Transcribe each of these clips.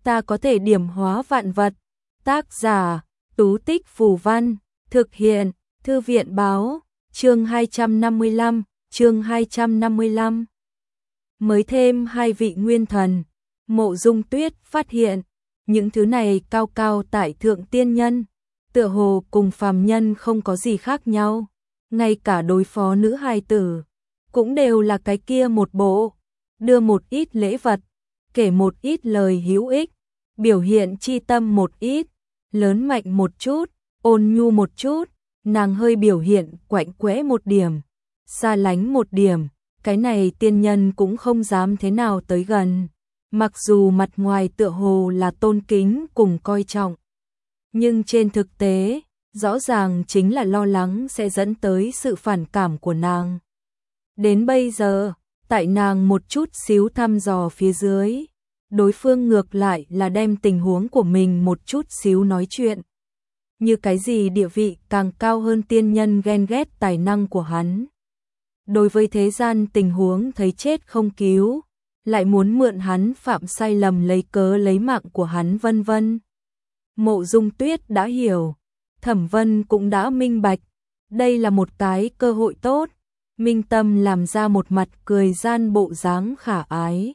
ta có thể điểm hóa vạn vật. Tác giả, Tú Tích Phù Văn, thực hiện, Thư viện Báo, chương 255. Mới thêm 2 vị nguyên thần, Mộ Dung Tuyết phát hiện, những thứ này cao cao tại thượng tiên nhân, tựa hồ cùng phàm nhân không có gì khác nhau, ngay cả đối phó nữ hài tử, cũng đều là cái kia một bộ, đưa một ít lễ vật, kể một ít lời hữu ích, biểu hiện chi tâm một ít, lớn mạnh một chút, ôn nhu một chút, nàng hơi biểu hiện quạnh quẽ một điểm, xa lánh một điểm, cái này tiên nhân cũng không dám thế nào tới gần, mặc dù mặt ngoài tựa hồ là tôn kính cùng coi trọng, nhưng trên thực tế, rõ ràng chính là lo lắng sẽ dẫn tới sự phản cảm của nàng. Đến bây giờ, tại nàng một chút xíu thăm dò phía dưới, đối phương ngược lại là đem tình huống của mình một chút xíu nói chuyện. Như cái gì địa vị càng cao hơn tiên nhân ghen ghét tài năng của hắn. Đối với thế gian tình huống thấy chết không cứu, lại muốn mượn hắn phạm sai lầm lấy cớ lấy mạng của hắn vân vân. Mộ Dung Tuyết đã hiểu, Thẩm Vân cũng đã minh bạch, đây là một cái cơ hội tốt. Minh Tâm làm ra một mặt cười gian bộ dáng khả ái.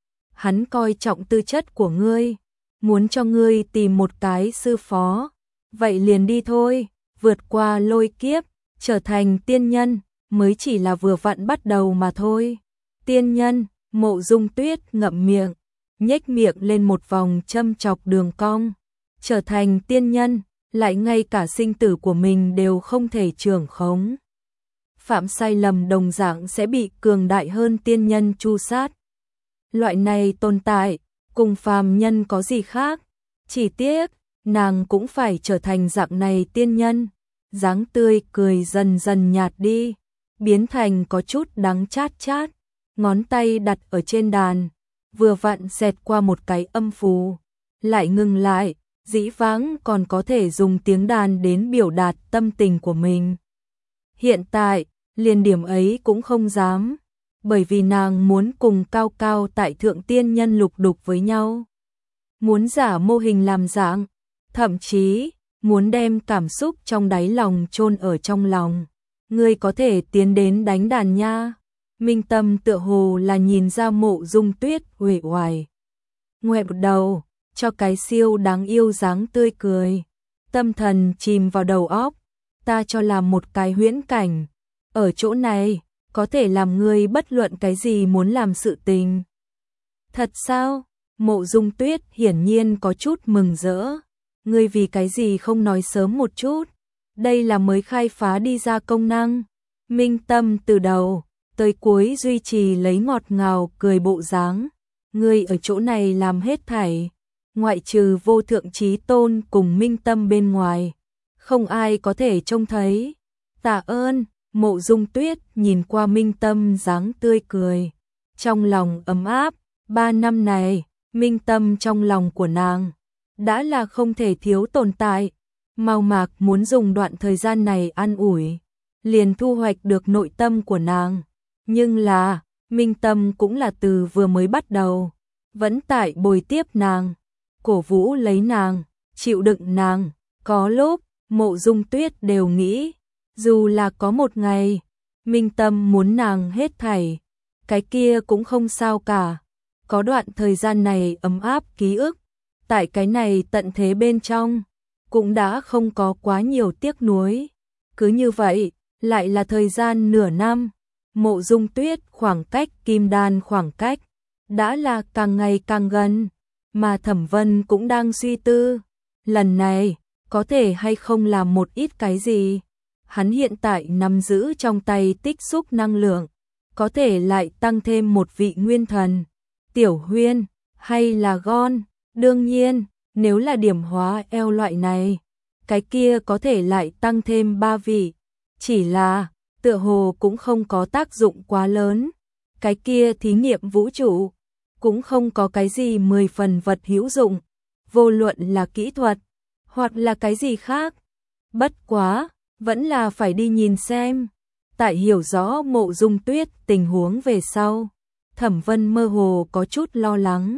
Hắn coi trọng tư chất của ngươi, muốn cho ngươi tìm một cái sư phó, vậy liền đi thôi, vượt qua lôi kiếp, trở thành tiên nhân, mới chỉ là vừa vặn bắt đầu mà thôi. Tiên nhân, Mộ Dung Tuyết ngậm miệng, nhếch miệng lên một vòng châm chọc đường cong, trở thành tiên nhân, lại ngay cả sinh tử của mình đều không thể trưởng khống. Phạm sai lầm đồng dạng sẽ bị cường đại hơn tiên nhân tru sát. Loại này tồn tại, cùng phàm nhân có gì khác, chỉ tiếc, nàng cũng phải trở thành dạng này tiên nhân. Dáng tươi cười dần dần nhạt đi, biến thành có chút đắng chát chát, ngón tay đặt ở trên đàn, vừa vặn xẹt qua một cái âm phù, lại ngừng lại, dĩ vãng còn có thể dùng tiếng đàn đến biểu đạt tâm tình của mình. Hiện tại, liền điểm ấy cũng không dám, bởi vì nàng muốn cùng cao cao tại thượng tiên nhân lục đục với nhau. Muốn giả mô hình làm dạng, thậm chí muốn đem cảm xúc trong đáy lòng chôn ở trong lòng. Ngươi có thể tiến đến đánh đàn nha. Minh Tâm tựa hồ là nhìn ra Mộ Dung Tuyết uể oải, ngoẹo đầu, cho cái siêu đáng yêu dáng tươi cười. Tâm thần chìm vào đầu óc, ta cho làm một cái huyễn cảnh. Ở chỗ này, có thể làm ngươi bất luận cái gì muốn làm sự tình. Thật sao? Mộ Dung Tuyết hiển nhiên có chút mừng rỡ. Ngươi vì cái gì không nói sớm một chút? Đây là mới khai phá đi ra công năng. Minh Tâm từ đầu tới cuối duy trì lấy ngọt ngào cười bộ dáng. Ngươi ở chỗ này làm hết thảy, ngoại trừ Vô Thượng Chí Tôn cùng Minh Tâm bên ngoài, không ai có thể trông thấy. Tạ ơn. Mộ Dung Tuyết nhìn qua Minh Tâm dáng tươi cười, trong lòng ấm áp. 3 năm này, Minh Tâm trong lòng của nàng đã là không thể thiếu tồn tại. Mao Mạc muốn dùng đoạn thời gian này an ủi, liền thu hoạch được nội tâm của nàng. Nhưng là, Minh Tâm cũng là từ vừa mới bắt đầu, vẫn tại bồi tiếp nàng, cổ vũ lấy nàng, chịu đựng nàng. Có lúc, Mộ Dung Tuyết đều nghĩ, dù là có một ngày, Minh Tâm muốn nàng hết thảy, cái kia cũng không sao cả. Có đoạn thời gian này ấm áp ký ức, tại cái này tận thế bên trong, cũng đã không có quá nhiều tiếc nuối. Cứ như vậy, lại là thời gian nửa năm, Mộ Dung Tuyết khoảng cách Kim Đan khoảng cách, đã là càng ngày càng gần, mà Thẩm Vân cũng đang suy tư, lần này, có thể hay không làm một ít cái gì. Hắn hiện tại nắm giữ trong tay tích xúc năng lượng, có thể lại tăng thêm một vị nguyên thần. Tiểu Huyên, hay là Gon, đương nhiên, nếu là điểm hóa eo loại này, cái kia có thể lại tăng thêm 3 vị. Chỉ là, tựa hồ cũng không có tác dụng quá lớn. Cái kia thí nghiệm vũ trụ, cũng không có cái gì 10 phần vật hữu dụng, vô luận là kỹ thuật, hoặc là cái gì khác. Bất quá, vẫn là phải đi nhìn xem. Tại hiểu rõ Mộ Dung Tuyết tình huống về sau, Thẩm Vân mơ hồ có chút lo lắng.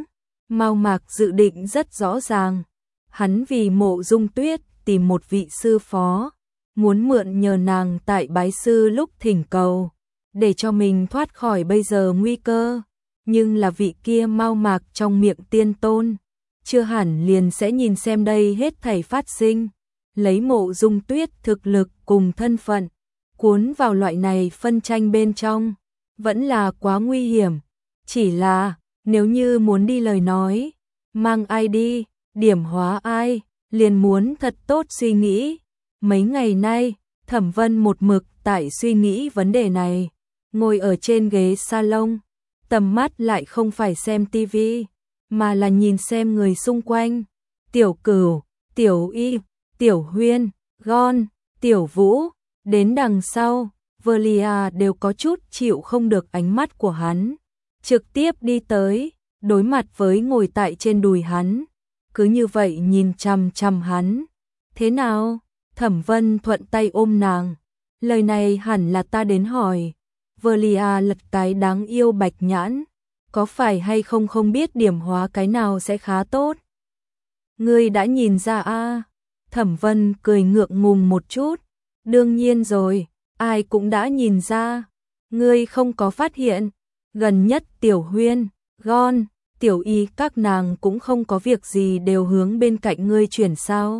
Mao Mạc dự định rất rõ ràng, hắn vì Mộ Dung Tuyết tìm một vị sư phó, muốn mượn nhờ nàng tại bái sư lúc thỉnh cầu, để cho mình thoát khỏi bây giờ nguy cơ, nhưng là vị kia Mao Mạc trong miệng tiên tôn, chưa hẳn liền sẽ nhìn xem đây hết thảy phát sinh, lấy Mộ Dung Tuyết thực lực cùng thân phận, cuốn vào loại này phân tranh bên trong, vẫn là quá nguy hiểm, chỉ là nếu như muốn đi lời nói, mang ai đi, điểm hóa ai, liền muốn thật tốt suy nghĩ. Mấy ngày nay, Thẩm Vân một mực tại suy nghĩ vấn đề này, ngồi ở trên ghế salon, tầm mắt lại không phải xem tivi, mà là nhìn xem người xung quanh. Tiểu Cửu, Tiểu Y, Tiểu Huyên, Gon, Tiểu Vũ, đến đằng sau, Velia đều có chút chịu không được ánh mắt của hắn, trực tiếp đi tới, đối mặt với ngồi tại trên đùi hắn, cứ như vậy nhìn chằm chằm hắn. Thế nào? Thẩm Vân thuận tay ôm nàng. Lời này hẳn là ta đến hỏi. Velia lật cái đáng yêu bạch nhãn. Có phải hay không không biết điểm hóa cái nào sẽ khá tốt? Ngươi đã nhìn ra a? Thẩm Vân cười ngượng ngùng một chút. Đương nhiên rồi, ai cũng đã nhìn ra. Ngươi không có phát hiện. Gần nhất Tiểu Huyên, Gon, Tiểu Y các nàng cũng không có việc gì đều hướng bên cạnh ngươi chuyển sao?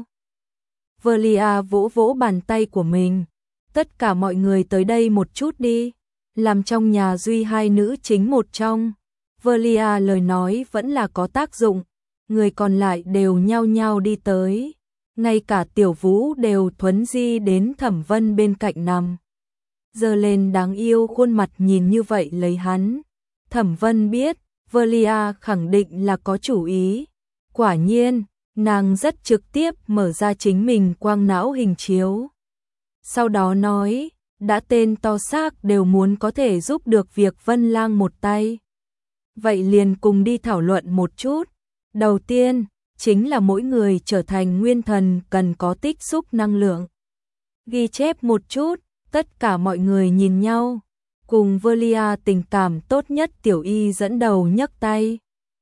Velia vỗ vỗ bàn tay của mình. Tất cả mọi người tới đây một chút đi. Làm trong nhà duy hai nữ chính một trong. Velia lời nói vẫn là có tác dụng. Người còn lại đều nhao nhao đi tới. Ngay cả Tiểu Vũ đều thuấn di đến Thẩm Vân bên cạnh nằm. Giơ lên đáng yêu khuôn mặt nhìn như vậy lấy hắn. Thẩm Vân biết, Velia khẳng định là có chủ ý. Quả nhiên, nàng rất trực tiếp mở ra chính mình quang não hình chiếu. Sau đó nói, đã tên to xác đều muốn có thể giúp được việc Vân Lang một tay. Vậy liền cùng đi thảo luận một chút. Đầu tiên, chính là mỗi người trở thành nguyên thần cần có tích xúc năng lượng. Ghi chép một chút, tất cả mọi người nhìn nhau. Cùng Velia tình cảm tốt nhất Tiểu Y dẫn đầu nhấc tay.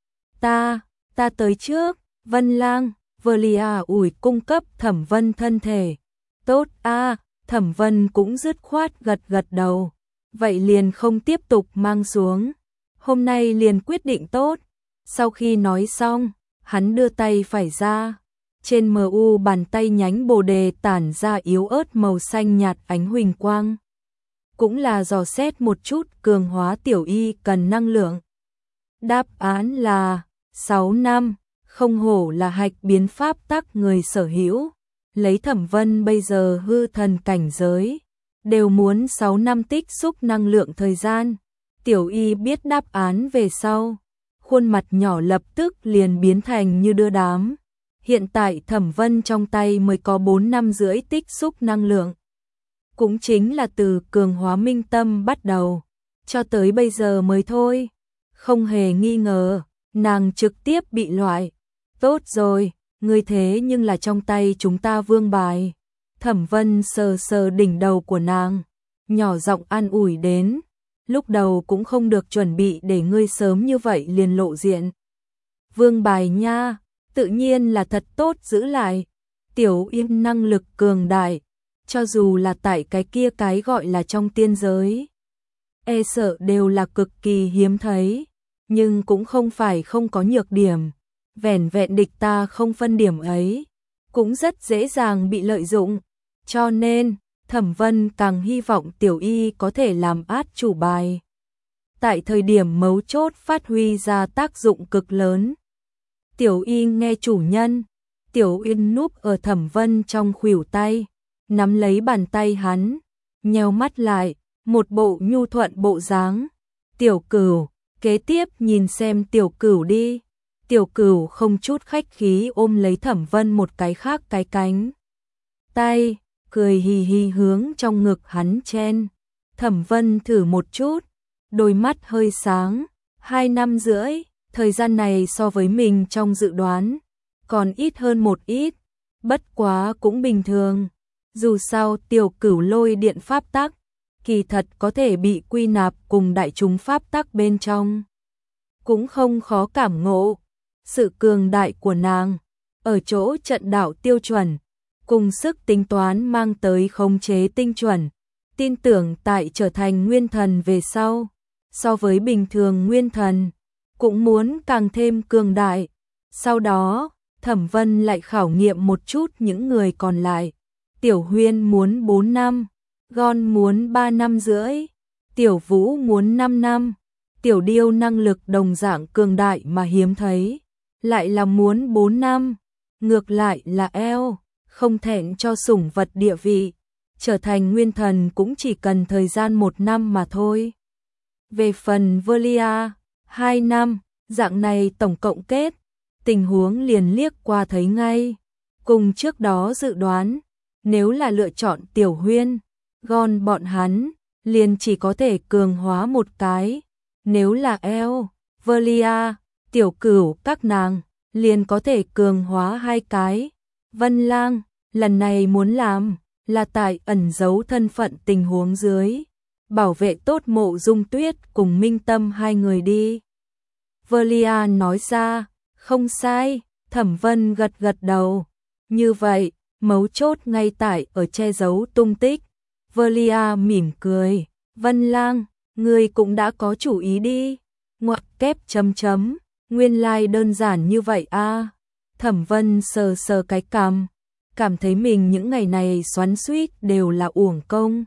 Ta tới trước, Vân Lang. Velia ủi cung cấp Thẩm Vân thân thể. Tốt a, Thẩm Vân cũng dứt khoát gật gật đầu. Vậy liền không tiếp tục mang xuống. Hôm nay liền quyết định tốt. Sau khi nói xong, hắn đưa tay phải ra. Trên MU bàn tay nhánh bồ đề tản ra yếu ớt màu xanh nhạt ánh huỳnh quang. Cũng là dò xét một chút cường hóa Tiểu Y cần năng lượng. Đáp án là 6 năm, không hổ là hạch biến pháp tắc người sở hữu. Lấy Thẩm Vân bây giờ hư thần cảnh giới, đều muốn 6 năm tích xúc năng lượng thời gian. Tiểu Y biết đáp án về sau, khuôn mặt nhỏ lập tức liền biến thành như đưa đám. Hiện tại Thẩm Vân trong tay mới có 4 năm rưỡi tích xúc năng lượng. Cũng chính là từ cường hóa minh tâm bắt đầu, cho tới bây giờ mới thôi. Không hề nghi ngờ, nàng trực tiếp bị loại. Tốt rồi, ngươi thế nhưng là trong tay chúng ta vương bài. Thẩm Vân sờ sờ đỉnh đầu của nàng, nhỏ giọng an ủi đến. Lúc đầu cũng không được chuẩn bị để ngươi sớm như vậy liền lộ diện. Vương bài nha, tự nhiên là thật tốt giữ lại. Tiểu Yêm năng lực cường đại, cho dù là tại cái kia cái gọi là trong tiên giới, e sợ đều là cực kỳ hiếm thấy, nhưng cũng không phải không có nhược điểm. Vẻn vẹn địch ta không phân điểm ấy, cũng rất dễ dàng bị lợi dụng. Cho nên, Thẩm Vân càng hy vọng Tiểu Y có thể làm át chủ bài. Tại thời điểm mấu chốt phát huy ra tác dụng cực lớn. Tiểu Y nghe chủ nhân, Tiểu Yên núp ở Thẩm Vân trong khuỷu tay, nắm lấy bàn tay hắn, nheo mắt lại, một bộ nhu thuận bộ dáng. Tiểu Cửu, kế tiếp nhìn xem Tiểu Cửu đi. Tiểu Cửu không chút khách khí ôm lấy Thẩm Vân một cái khác cái cánh tay, cười hì hì hướng trong ngực hắn chen. Thẩm Vân thử một chút, đôi mắt hơi sáng. 2 năm rưỡi, thời gian này so với mình trong dự đoán còn ít hơn một ít, bất quá cũng bình thường. Dù sao Tiểu Cửu lôi điện pháp tắc, kỳ thật có thể bị quy nạp cùng đại chúng pháp tắc bên trong, cũng không khó cảm ngộ. Sự cường đại của nàng ở chỗ trận đạo tiêu chuẩn, cùng sức tính toán mang tới khống chế tinh chuẩn, tin tưởng tại trở thành nguyên thần về sau, so với bình thường nguyên thần, cũng muốn càng thêm cường đại. Sau đó, Thẩm Vân lại khảo nghiệm một chút những người còn lại. Tiểu Huyên muốn 4 năm, Gon muốn 3 năm rưỡi, Tiểu Vũ muốn 5 năm. Tiểu Điêu năng lực đồng dạng cường đại mà hiếm thấy, lại là muốn 4 năm. Ngược lại là eo, không thẹn cho sủng vật địa vị, trở thành nguyên thần cũng chỉ cần thời gian 1 năm mà thôi. Về phần Velia, 2 năm, dạng này tổng cộng kết, tình huống liền liếc qua thấy ngay. Cùng trước đó dự đoán, nếu là lựa chọn Tiểu Huyên, Gon bọn hắn, liền chỉ có thể cường hóa một cái. Nếu là eo, Velia, Tiểu Cửu các nàng, liền có thể cường hóa 2 cái. Vân Lang, lần này muốn làm, là tại ẩn giấu thân phận tình huống dưới. Bảo vệ tốt Mộ Dung Tuyết cùng Minh Tâm 2 người đi. Velia nói ra, không sai, Thẩm Vân gật gật đầu. Như vậy, mấu chốt ngay tại ở che giấu tung tích. Velia mỉm cười, Vân Lang, ngươi cũng đã có chủ ý đi. Ngoặc kép chấm chấm, nguyên lai đơn giản như vậy a. Thẩm Vân sờ sờ cái cằm, cảm thấy mình những ngày này xoắn xuýt đều là uổng công.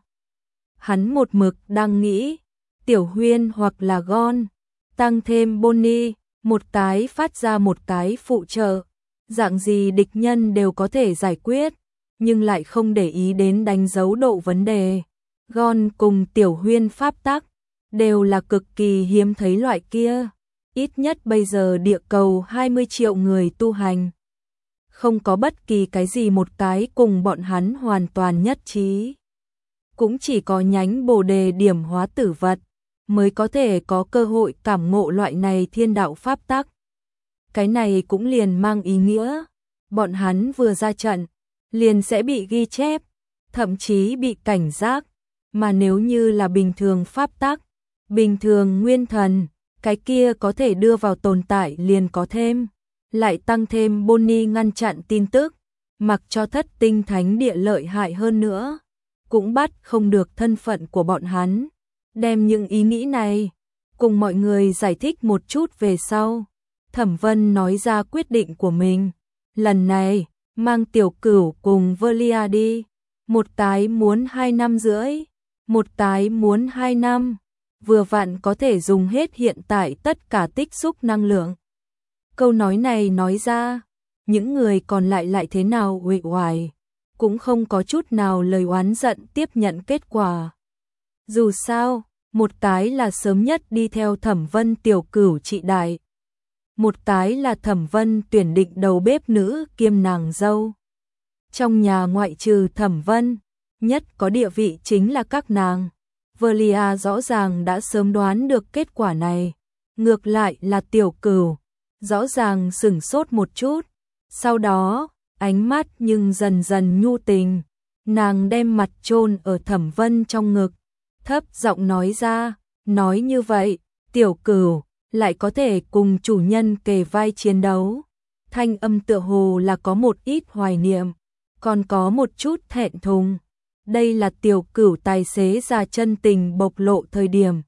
Hắn một mực đang nghĩ, Tiểu Huyên hoặc là Gon, tăng thêm Bonnie, một cái phát ra một cái phụ trợ, dạng gì địch nhân đều có thể giải quyết, nhưng lại không để ý đến đánh dấu độ vấn đề. Gon cùng Tiểu Huyên pháp tắc đều là cực kỳ hiếm thấy loại kia, ít nhất bây giờ địa cầu 20 triệu người tu hành, không có bất kỳ cái gì một cái cùng bọn hắn hoàn toàn nhất trí. Cũng chỉ có nhánh Bồ Đề điểm hóa tử vật mới có thể có cơ hội cảm ngộ loại này thiên đạo pháp tắc. Cái này cũng liền mang ý nghĩa, bọn hắn vừa ra trận, liền sẽ bị ghi chép, thậm chí bị cảnh giác, mà nếu như là bình thường pháp tắc, bình thường nguyên thần, cái kia có thể đưa vào tồn tại liền có thêm, lại tăng thêm Bonnie ngăn chặn tin tức, mặc cho thất tinh thánh địa lợi hại hơn nữa, cũng bắt không được thân phận của bọn hắn. Đem những ý nghĩ này cùng mọi người giải thích một chút về sau, Thẩm Vân nói ra quyết định của mình. Lần này, mang Tiểu Cửu cùng Velia đi. Một cái muốn 2 năm rưỡi, một cái muốn 2 năm. Vừa vặn có thể dùng hết hiện tại tất cả tích xúc năng lượng. Câu nói này nói ra, những người còn lại thế nào uể oải, cũng không có chút nào lời oán giận tiếp nhận kết quả. Dù sao, một cái là sớm nhất đi theo Thẩm Vân Tiểu Cửu trị đại, một cái là Thẩm Vân tuyển định đầu bếp nữ kiêm nàng dâu. Trong nhà ngoại trừ Thẩm Vân, nhất có địa vị chính là các nàng. Velia rõ ràng đã sớm đoán được kết quả này, ngược lại là Tiểu Cửu, rõ ràng sửng sốt một chút, sau đó, ánh mắt nhưng dần dần nhu tình, nàng đem mặt chôn ở Thẩm Vân trong ngực, thấp giọng nói ra, nói như vậy, Tiểu Cửu lại có thể cùng chủ nhân kề vai chiến đấu. Thanh âm tựa hồ là có một ít hoài niệm, còn có một chút thẹn thùng. Đây là Tiểu Cửu tài xế ra chân tình bộc lộ thời điểm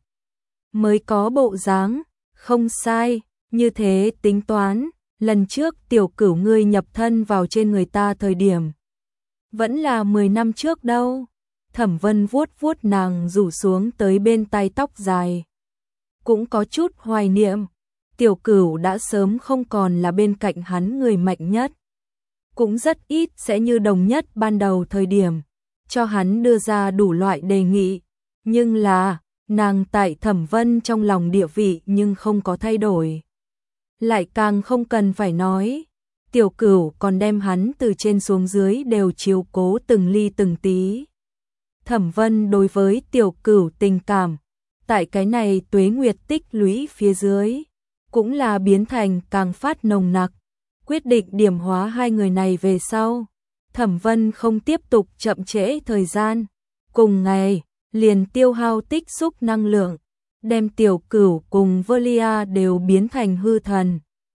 mới có bộ dáng, không sai, như thế tính toán, lần trước Tiểu Cửu ngươi nhập thân vào trên người ta thời điểm, vẫn là 10 năm trước đâu. Thẩm Vân vuốt vuốt nàng rủ xuống tới bên tai tóc dài, cũng có chút hoài niệm. Tiểu Cửu đã sớm không còn là bên cạnh hắn người mạnh nhất, cũng rất ít sẽ như đồng nhất ban đầu thời điểm cho hắn đưa ra đủ loại đề nghị, nhưng là nàng tại Thẩm Vân trong lòng địa vị nhưng không có thay đổi. Lại càng không cần phải nói, Tiểu Cửu còn đem hắn từ trên xuống dưới đều chiếu cố từng ly từng tí. Thẩm Vân đối với Tiểu Cửu tình cảm, tại cái này tuế nguyệt tích lũy phía dưới, cũng là biến thành càng phát nồng nặc. Quyết định điểm hóa 2 người này về sau, Thẩm Vân không tiếp tục chậm trễ thời gian, cùng ngày liền tiêu hao tích xúc năng lượng, đem Tiểu Cửu cùng Velia đều biến thành hư thần.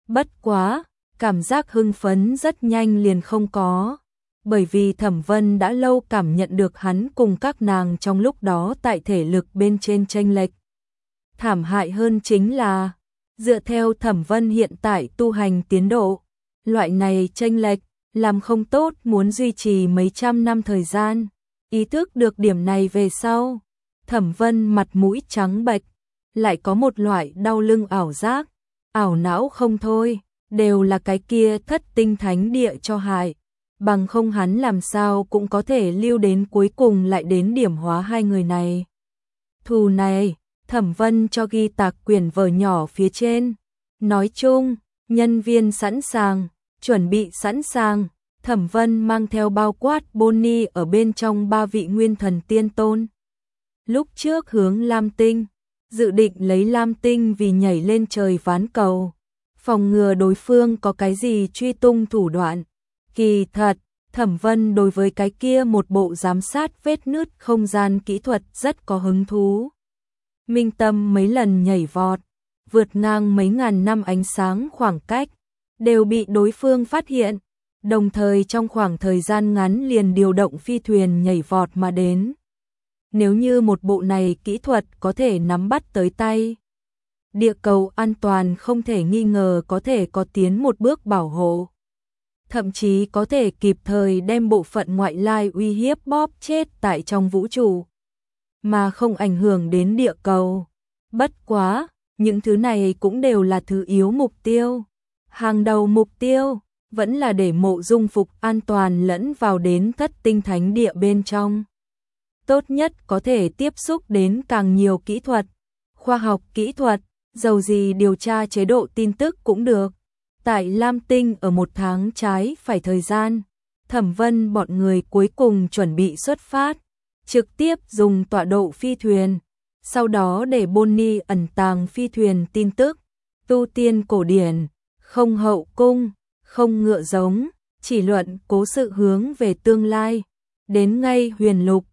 Bất quá, cảm giác hưng phấn rất nhanh liền không có, bởi vì Thẩm Vân đã lâu cảm nhận được hắn cùng các nàng trong lúc đó tại thể lực bên trên chênh lệch. Thảm hại hơn chính là, dựa theo Thẩm Vân hiện tại tu hành tiến độ, loại này chênh lệch, làm không tốt muốn duy trì mấy trăm năm thời gian. Ý thức được điểm này về sau, Thẩm Vân mặt mũi trắng bệch, lại có một loại đau lưng ảo giác, ảo não không thôi, đều là cái kia Thất Tinh Thánh Địa cho hại, bằng không hắn làm sao cũng có thể lưu đến cuối cùng lại đến điểm hóa hai người này. Thù này, Thẩm Vân cho ghi tạc quyển vở nhỏ phía trên. Nói chung, nhân viên sẵn sàng, chuẩn bị sẵn sàng, Thẩm Vân mang theo bao quát Bonnie ở bên trong 3 vị nguyên thần tiên tôn. Lúc trước hướng Lam Tinh, dự định lấy Lam Tinh vì nhảy lên trời ván cầu, phòng ngừa đối phương có cái gì truy tung thủ đoạn. Kỳ thật, Thẩm Vân đối với cái kia một bộ giám sát vết nứt không gian kỹ thuật rất có hứng thú. Minh Tâm mấy lần nhảy vọt, vượt ngang mấy ngàn năm ánh sáng khoảng cách, đều bị đối phương phát hiện, đồng thời trong khoảng thời gian ngắn liền điều động phi thuyền nhảy vọt mà đến. Nếu như một bộ này kỹ thuật có thể nắm bắt tới tay, địa cầu an toàn không thể nghi ngờ có thể có tiến một bước bảo hộ. Thậm chí có thể kịp thời đem bộ phận ngoại lai uy hiếp bóp chết tại trong vũ trụ, mà không ảnh hưởng đến địa cầu. Bất quá, những thứ này cũng đều là thứ yếu mục tiêu. Hàng đầu mục tiêu, vẫn là để Mộ Dung Phục an toàn lẫn vào đến Thất Tinh Thánh Địa bên trong. Tốt nhất có thể tiếp xúc đến càng nhiều kỹ thuật, khoa học kỹ thuật, dầu gì điều tra chế độ tin tức cũng được. Tại Lam Tinh ở 1 tháng trái phải thời gian, Thẩm Vân bọn người cuối cùng chuẩn bị xuất phát, trực tiếp dùng tọa độ phi thuyền, sau đó để Bonnie ẩn tàng phi thuyền tin tức. Tu tiên cổ điển, không hậu cung, không ngựa giống, chỉ luận cố sự hướng về tương lai. Đến ngay huyền lục,